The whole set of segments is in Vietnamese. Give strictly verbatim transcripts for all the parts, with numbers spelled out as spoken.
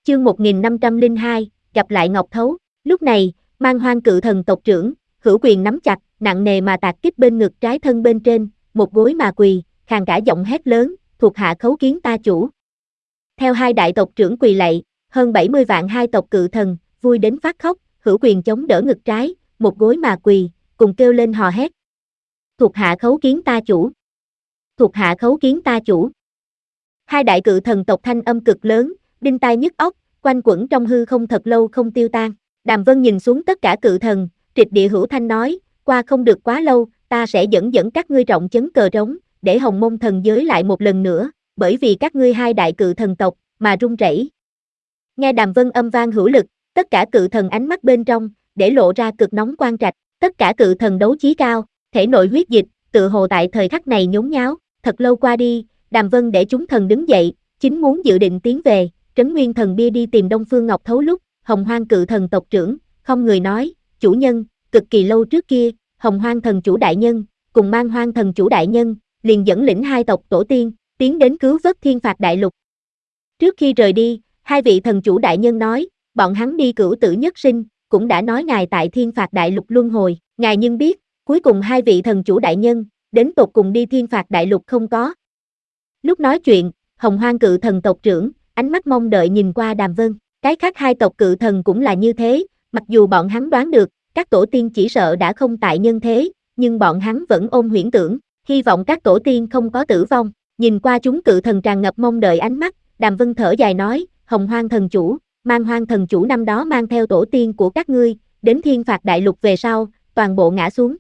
Chương một nghìn năm trăm lẻ hai, gặp lại Ngọc Thấu. Lúc này, Man Hoang cự thần tộc trưởng, hữu quyền nắm chặt, nặng nề mà tạt kích bên ngực trái thân bên trên, một gối mà quỳ, khàn cả giọng hét lớn, thuộc hạ khấu kiến ta chủ. Theo hai đại tộc trưởng quỳ lạy, hơn bảy mươi vạn hai tộc cự thần, vui đến phát khóc, hữu quyền chống đỡ ngực trái, một gối mà quỳ, cùng kêu lên hò hét. Thuộc hạ khấu kiến ta chủ. Thuộc hạ khấu kiến ta chủ. Hai đại cự thần tộc thanh âm cực lớn, đinh tai nhức óc, quanh quẩn trong hư không thật lâu không tiêu tan. Đàm Vân nhìn xuống tất cả cự thần, trịch địa hữu thanh nói, qua không được quá lâu, ta sẽ dẫn dẫn các ngươi trọng chấn cờ trống, để Hồng Mông thần giới lại một lần nữa, bởi vì các ngươi hai đại cự thần tộc, mà rung rẩy. Nghe Đàm Vân âm vang hữu lực, tất cả cự thần ánh mắt bên trong, để lộ ra cực nóng quan trạch, tất cả cự thần đấu chí cao, thể nội huyết dịch, tự hồ tại thời khắc này nhốn nháo, thật lâu qua đi, Đàm Vân để chúng thần đứng dậy, chính muốn dự định tiến về, Trấn Nguyên thần bia đi tìm Đông Phương Ngọc Thấu lúc, Hồng Hoang cự thần tộc trưởng, không người nói, chủ nhân, cực kỳ lâu trước kia, Hồng Hoang thần chủ đại nhân, cùng Man Hoang thần chủ đại nhân, liền dẫn lĩnh hai tộc tổ tiên, tiến đến cứu vớt thiên phạt đại lục. Trước khi rời đi, hai vị thần chủ đại nhân nói, bọn hắn đi cửu tử nhất sinh, cũng đã nói ngài tại thiên phạt đại lục luân hồi, ngài nhưng biết, cuối cùng hai vị thần chủ đại nhân, đến tột cùng đi thiên phạt đại lục không có. Lúc nói chuyện, Hồng Hoang cự thần tộc trưởng, ánh mắt mong đợi nhìn qua Đàm Vân, cái khác hai tộc cự thần cũng là như thế, mặc dù bọn hắn đoán được, các tổ tiên chỉ sợ đã không tại nhân thế, nhưng bọn hắn vẫn ôm huyễn tưởng, hy vọng các tổ tiên không có tử vong. Nhìn qua chúng cự thần tràn ngập mong đợi ánh mắt, Đàm Vân thở dài nói, Hồng Hoang thần chủ, Man Hoang thần chủ năm đó mang theo tổ tiên của các ngươi, đến thiên phạt đại lục về sau, toàn bộ ngã xuống.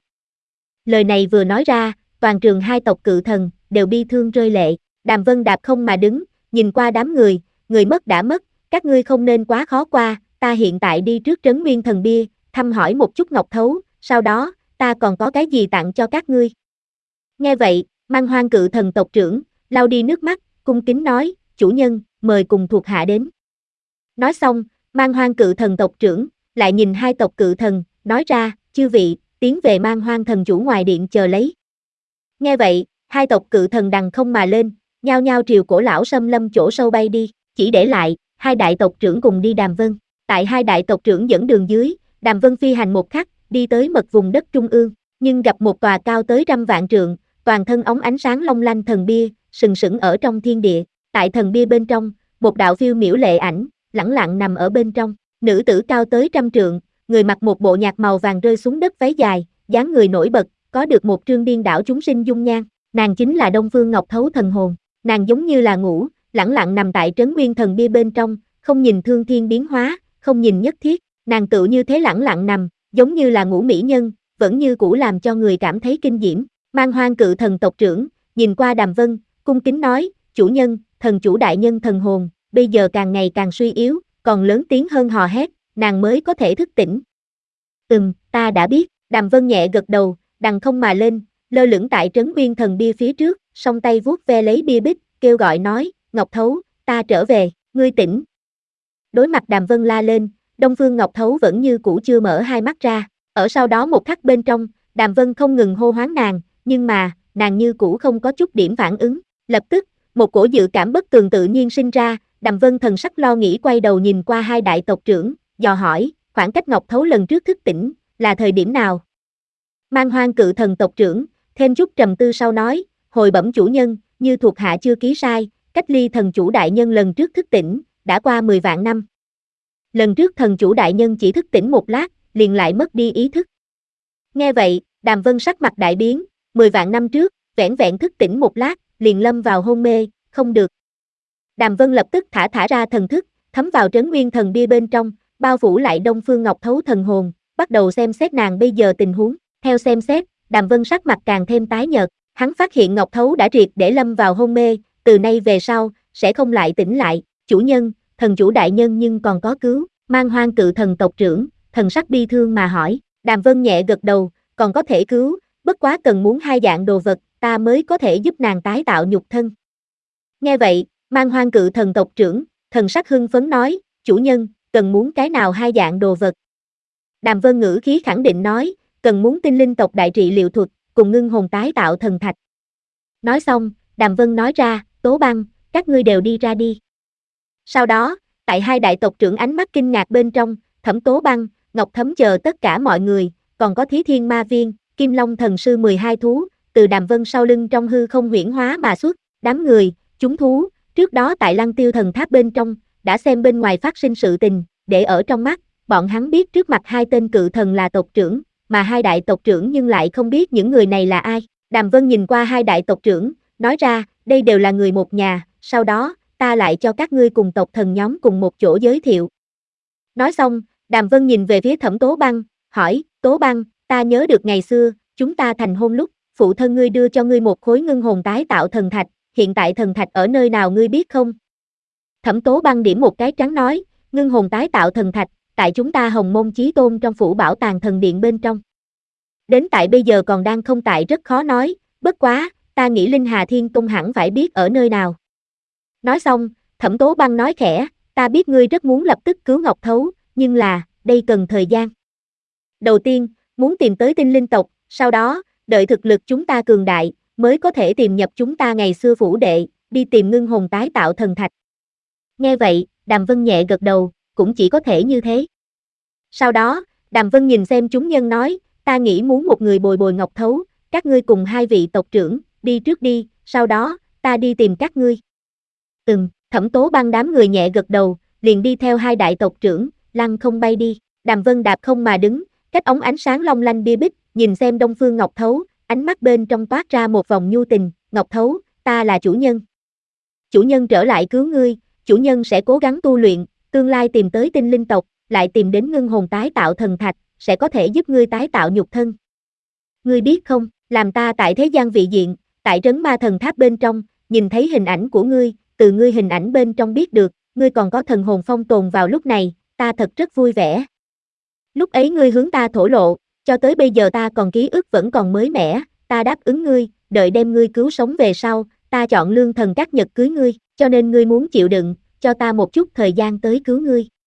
Lời này vừa nói ra, toàn trường hai tộc cự thần, đều bi thương rơi lệ. Đàm Vân đạp không mà đứng, nhìn qua đám người, người mất đã mất, các ngươi không nên quá khó qua, ta hiện tại đi trước Trấn Nguyên thần bia, thăm hỏi một chút Ngọc Thấu, sau đó, ta còn có cái gì tặng cho các ngươi. Nghe vậy, Man Hoang cự thần tộc trưởng, lau đi nước mắt, cung kính nói, chủ nhân, mời cùng thuộc hạ đến. Nói xong, Man Hoang cự thần tộc trưởng, lại nhìn hai tộc cự thần, nói ra, chư vị, tiến về Man Hoang thần chủ ngoài điện chờ lấy. Nghe vậy, hai tộc cự thần đằng không mà lên, nhao nhao triều cổ lão xâm lâm chỗ sâu bay đi, chỉ để lại, hai đại tộc trưởng cùng đi Đàm Vân. Tại hai đại tộc trưởng dẫn đường dưới, Đàm Vân phi hành một khắc, đi tới mật vùng đất trung ương, nhưng gặp một tòa cao tới trăm vạn trượng, toàn thân óng ánh sáng long lanh thần bia, sừng sững ở trong thiên địa. Tại thần bia bên trong, một đạo phiêu miểu lệ ảnh, lẳng lặng nằm ở bên trong. Nữ tử cao tới trăm trượng, người mặc một bộ nhạt màu vàng rơi xuống đất váy dài, dáng người nổi bật, có được một trương điên đảo chúng sinh dung nhan. Nàng chính là Đông Phương Ngọc Thấu thần hồn. Nàng giống như là ngủ, lẳng lặng nằm tại Trấn Nguyên thần bia bên trong, không nhìn thương thiên biến hóa, không nhìn nhất thiết. Nàng tựu như thế lẳng lặng nằm, giống như là ngủ mỹ nhân, vẫn như cũ làm cho người cảm thấy kinh diễm. Man Hoang cự thần tộc trưởng, nhìn qua Đàm Vân, cung kính nói, chủ nhân, thần chủ đại nhân thần hồn, bây giờ càng ngày càng suy yếu, còn lớn tiếng hơn hò hét, nàng mới có thể thức tỉnh. Ừm, ta đã biết, Đàm Vân nhẹ gật đầu, đằng không mà lên, lơ lửng tại Trấn Nguyên thần bia phía trước, song tay vuốt ve lấy bia bích, kêu gọi nói, Ngọc Thấu, ta trở về, ngươi tỉnh. Đối mặt Đàm Vân la lên, Đông Phương Ngọc Thấu vẫn như cũ chưa mở hai mắt ra, ở sau đó một khắc bên trong, Đàm Vân không ngừng hô hoán nàng, nhưng mà, nàng như cũ không có chút điểm phản ứng, lập tức, một cổ dự cảm bất tường tự nhiên sinh ra, Đàm Vân thần sắc lo nghĩ quay đầu nhìn qua hai đại tộc trưởng, dò hỏi, khoảng cách Ngọc Thấu lần trước thức tỉnh, là thời điểm nào? Man Hoang cự thần tộc trưởng, thêm chút trầm tư sau nói, hồi bẩm chủ nhân, như thuộc hạ chưa ký sai, cách ly thần chủ đại nhân lần trước thức tỉnh, đã qua mười vạn năm. Lần trước thần chủ đại nhân chỉ thức tỉnh một lát, liền lại mất đi ý thức. Nghe vậy, Đàm Vân sắc mặt đại biến, mười vạn năm trước, vẻn vẹn thức tỉnh một lát, liền lâm vào hôn mê, không được. Đàm Vân lập tức thả thả ra thần thức, thấm vào Trấn Nguyên thần bia bên trong, bao phủ lại Đông Phương Ngọc Thấu thần hồn, bắt đầu xem xét nàng bây giờ tình huống. Theo xem xét, Đàm Vân sắc mặt càng thêm tái nhợt, hắn phát hiện Ngọc Thấu đã triệt để lâm vào hôn mê, từ nay về sau, sẽ không lại tỉnh lại. Chủ nhân, thần chủ đại nhân nhưng còn có cứu. Man Hoang cự thần tộc trưởng, thần sắc bi thương mà hỏi. Đàm Vân nhẹ gật đầu, còn có thể cứu, bất quá cần muốn hai dạng đồ vật, ta mới có thể giúp nàng tái tạo nhục thân. Nghe vậy, Man Hoang cự thần tộc trưởng, thần sắc hưng phấn nói, chủ nhân, cần muốn cái nào hai dạng đồ vật. Đàm Vân ngữ khí khẳng định nói, cần muốn tinh linh tộc đại trị liệu thuật, cùng ngưng hồn tái tạo thần thạch. Nói xong, Đàm Vân nói ra, Tố Băng, các ngươi đều đi ra đi. Sau đó, Tại hai đại tộc trưởng ánh mắt kinh ngạc bên trong, Thẩm Tố Băng, Ngọc Thấm chờ tất cả mọi người, còn có Thí Thiên Ma Viên, Kim Long Thần Sư mười hai thú, từ Đàm Vân sau lưng trong hư không huyễn hóa mà xuất, đám người, chúng thú, trước đó tại Lăng Tiêu Thần Tháp bên trong, đã xem bên ngoài phát sinh sự tình, để ở trong mắt, bọn hắn biết trước mặt hai tên cự thần là tộc trưởng, mà hai đại tộc trưởng nhưng lại không biết những người này là ai. Đàm Vân nhìn qua hai đại tộc trưởng, nói ra, đây đều là người một nhà, sau đó, ta lại cho các ngươi cùng tộc thần nhóm cùng một chỗ giới thiệu. Nói xong, Đàm Vân nhìn về phía Thẩm Tố Băng, hỏi, Tố Băng, ta nhớ được ngày xưa, chúng ta thành hôn lúc, phụ thân ngươi đưa cho ngươi một khối ngưng hồn tái tạo thần thạch, hiện tại thần thạch ở nơi nào ngươi biết không? Thẩm Tố Băng điểm một cái trắng nói, ngưng hồn tái tạo thần thạch, tại chúng ta Hồng Môn Chí Tôn trong phủ bảo tàng thần điện bên trong. Đến tại bây giờ còn đang không tại rất khó nói, bất quá, ta nghĩ Linh Hà Thiên Tông hẳn phải biết ở nơi nào. Nói xong, Thẩm Tố Băng nói khẽ, ta biết ngươi rất muốn lập tức cứu Ngọc Thấu, nhưng là, đây cần thời gian. Đầu tiên, muốn tìm tới tinh linh tộc, sau đó, đợi thực lực chúng ta cường đại, mới có thể tìm nhập chúng ta ngày xưa phủ đệ, đi tìm ngưng hồn tái tạo thần thạch. Nghe vậy, Đàm Vân nhẹ gật đầu, cũng chỉ có thể như thế. Sau đó, Đàm Vân nhìn xem chúng nhân nói, ta nghĩ muốn một người bồi bồi Ngọc Thấu, các ngươi cùng hai vị tộc trưởng, đi trước đi, sau đó, ta đi tìm các ngươi. Ừm, Thẩm Tố Băng đám người nhẹ gật đầu, liền đi theo hai đại tộc trưởng, lăng không bay đi. Đàm Vân đạp không mà đứng, cách ống ánh sáng long lanh bia bích, nhìn xem Đông Phương Ngọc Thấu, ánh mắt bên trong toát ra một vòng nhu tình, Ngọc Thấu, ta là chủ nhân. Chủ nhân trở lại cứu ngươi, chủ nhân sẽ cố gắng tu luyện, tương lai tìm tới tinh linh tộc, lại tìm đến ngưng hồn tái tạo thần thạch, sẽ có thể giúp ngươi tái tạo nhục thân. Ngươi biết không, làm ta tại thế gian vị diện, tại trấn ma thần tháp bên trong, nhìn thấy hình ảnh của ngươi, từ ngươi hình ảnh bên trong biết được, ngươi còn có thần hồn phong tồn vào lúc này, ta thật rất vui vẻ. Lúc ấy ngươi hướng ta thổ lộ, cho tới bây giờ ta còn ký ức vẫn còn mới mẻ, ta đáp ứng ngươi, đợi đem ngươi cứu sống về sau, ta chọn lương thần các nhật cưới ngươi, cho nên ngươi muốn chịu đựng, cho ta một chút thời gian tới cứu ngươi.